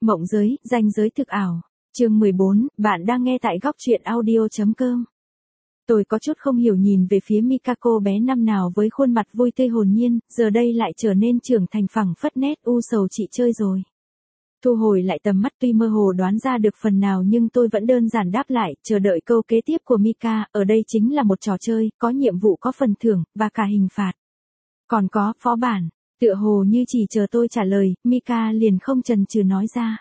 Mộng giới, ranh giới thực ảo. Chương 14, bạn đang nghe tại góc truyện audio.com. Tôi có chút không hiểu nhìn về phía Mikako bé năm nào với khuôn mặt vui tươi hồn nhiên, giờ đây lại trở nên trưởng thành phẳng phất nét u sầu chị chơi rồi. Thu hồi lại tầm mắt tuy mơ hồ đoán ra được phần nào nhưng tôi vẫn đơn giản đáp lại, chờ đợi câu kế tiếp của Mika, ở đây chính là một trò chơi, có nhiệm vụ có phần thưởng, và cả hình phạt. Còn có, phó bản. Tựa hồ như chỉ chờ tôi trả lời, Mika liền không chần chừ nói ra.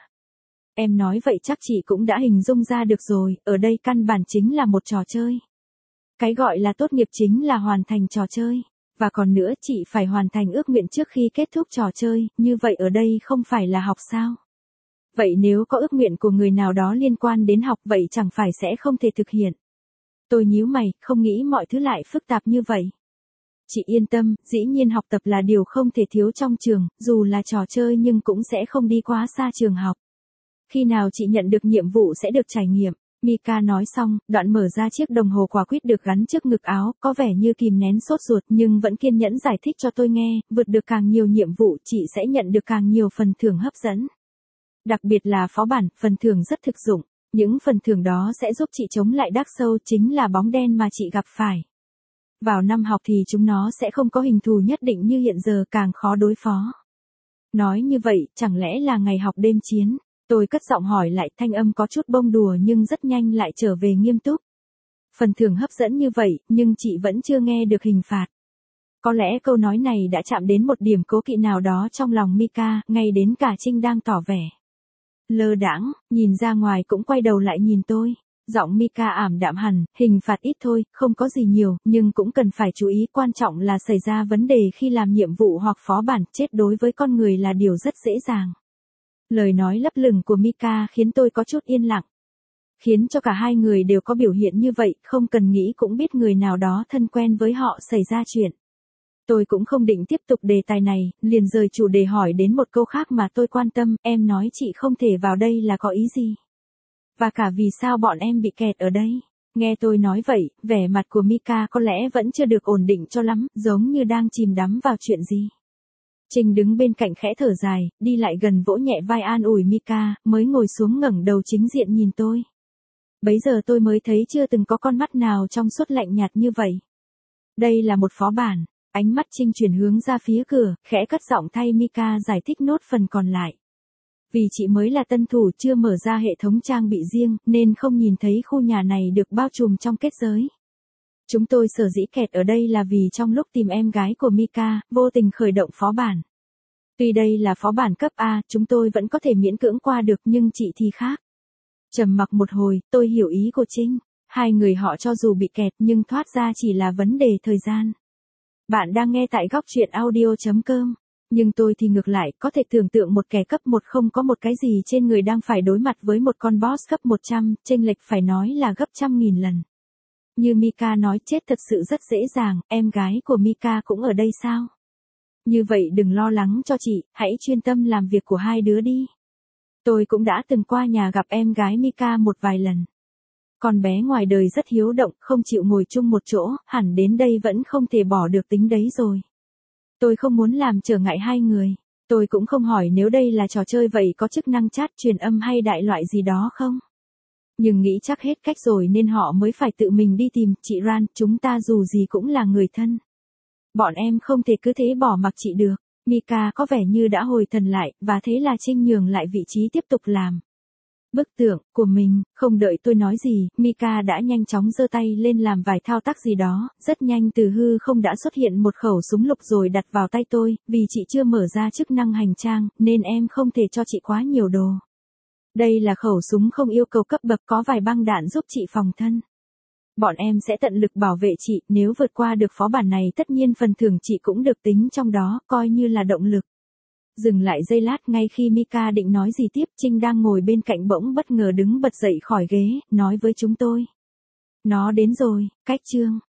Em nói vậy chắc chị cũng đã hình dung ra được rồi, ở đây căn bản chính là một trò chơi. Cái gọi là tốt nghiệp chính là hoàn thành trò chơi. Và còn nữa chị phải hoàn thành ước nguyện trước khi kết thúc trò chơi, như vậy ở đây không phải là học sao? Vậy nếu có ước nguyện của người nào đó liên quan đến học vậy chẳng phải sẽ không thể thực hiện. Tôi nhíu mày, không nghĩ mọi thứ lại phức tạp như vậy. Chị yên tâm, dĩ nhiên học tập là điều không thể thiếu trong trường, dù là trò chơi nhưng cũng sẽ không đi quá xa trường học. Khi nào chị nhận được nhiệm vụ sẽ được trải nghiệm. Mika nói xong, đoạn mở ra chiếc đồng hồ quả quýt được gắn trước ngực áo, có vẻ như kìm nén sốt ruột nhưng vẫn kiên nhẫn giải thích cho tôi nghe, vượt được càng nhiều nhiệm vụ chị sẽ nhận được càng nhiều phần thưởng hấp dẫn. Đặc biệt là phó bản, phần thưởng rất thực dụng. Những phần thưởng đó sẽ giúp chị chống lại Dark Souls, chính là bóng đen mà chị gặp phải. Vào năm học thì chúng nó sẽ không có hình thù nhất định như hiện giờ, càng khó đối phó. Nói như vậy, chẳng lẽ là ngày học đêm chiến? Tôi cất giọng hỏi lại, thanh âm có chút bông đùa nhưng rất nhanh lại trở về nghiêm túc. Phần thưởng hấp dẫn như vậy, nhưng chị vẫn chưa nghe được hình phạt. Có lẽ câu nói này đã chạm đến một điểm cố kỵ nào đó trong lòng Mika, ngay đến cả Trinh đang tỏ vẻ lơ đãng, nhìn ra ngoài cũng quay đầu lại nhìn tôi. Giọng Mika ảm đạm hẳn, hình phạt ít thôi, không có gì nhiều, nhưng cũng cần phải chú ý, quan trọng là xảy ra vấn đề khi làm nhiệm vụ hoặc phó bản, chết đối với con người là điều rất dễ dàng. Lời nói lấp lửng của Mika khiến tôi có chút yên lặng. Khiến cho cả hai người đều có biểu hiện như vậy, không cần nghĩ cũng biết người nào đó thân quen với họ xảy ra chuyện. Tôi cũng không định tiếp tục đề tài này, liền rời chủ đề hỏi đến một câu khác mà tôi quan tâm, em nói chị không thể vào đây là có ý gì? Và cả vì sao bọn em bị kẹt ở đây? Nghe tôi nói vậy, vẻ mặt của Mika có lẽ vẫn chưa được ổn định cho lắm, giống như đang chìm đắm vào chuyện gì. Trinh đứng bên cạnh khẽ thở dài, đi lại gần vỗ nhẹ vai an ủi Mika, mới ngồi xuống ngẩng đầu chính diện nhìn tôi. Bấy giờ tôi mới thấy chưa từng có con mắt nào trong suốt lạnh nhạt như vậy. Đây là một phó bản. Ánh mắt Trinh chuyển hướng ra phía cửa, khẽ cất giọng thay Mika giải thích nốt phần còn lại. Vì chị mới là tân thủ chưa mở ra hệ thống trang bị riêng, nên không nhìn thấy khu nhà này được bao trùm trong kết giới. Chúng tôi sở dĩ kẹt ở đây là vì trong lúc tìm em gái của Mika, vô tình khởi động phó bản. Tuy đây là phó bản cấp A, chúng tôi vẫn có thể miễn cưỡng qua được nhưng chị thì khác. Trầm mặc một hồi, tôi hiểu ý của Trinh. Hai người họ cho dù bị kẹt nhưng thoát ra chỉ là vấn đề thời gian. Bạn đang nghe tại góc truyện audio.com. Nhưng tôi thì ngược lại, có thể tưởng tượng một kẻ cấp 1 không có một cái gì trên người đang phải đối mặt với một con boss cấp 100, chênh lệch phải nói là gấp trăm nghìn lần. Như Mika nói, chết thật sự rất dễ dàng, em gái của Mika cũng ở đây sao? Như vậy đừng lo lắng cho chị, hãy chuyên tâm làm việc của hai đứa đi. Tôi cũng đã từng qua nhà gặp em gái Mika một vài lần. Con bé ngoài đời rất hiếu động, không chịu ngồi chung một chỗ, hẳn đến đây vẫn không thể bỏ được tính đấy rồi. Tôi không muốn làm trở ngại hai người. Tôi cũng không hỏi nếu đây là trò chơi vậy có chức năng chat truyền âm hay đại loại gì đó không. Nhưng nghĩ chắc hết cách rồi nên họ mới phải tự mình đi tìm. Chị Ran, chúng ta dù gì cũng là người thân. Bọn em không thể cứ thế bỏ mặc chị được. Mika có vẻ như đã hồi thần lại, và thế là Trinh nhường lại vị trí tiếp tục làm bức tượng của mình. Không đợi tôi nói gì, Mika đã nhanh chóng giơ tay lên làm vài thao tác gì đó, rất nhanh từ hư không đã xuất hiện một khẩu súng lục rồi đặt vào tay tôi, vì chị chưa mở ra chức năng hành trang, nên em không thể cho chị quá nhiều đồ. Đây là khẩu súng không yêu cầu cấp bậc, có vài băng đạn giúp chị phòng thân. Bọn em sẽ tận lực bảo vệ chị, nếu vượt qua được phó bản này tất nhiên phần thưởng chị cũng được tính trong đó, coi như là động lực. Dừng lại giây lát, ngay khi Mika định nói gì tiếp, Trinh đang ngồi bên cạnh bỗng bất ngờ đứng bật dậy khỏi ghế, nói với chúng tôi. Nó đến rồi, cách chương.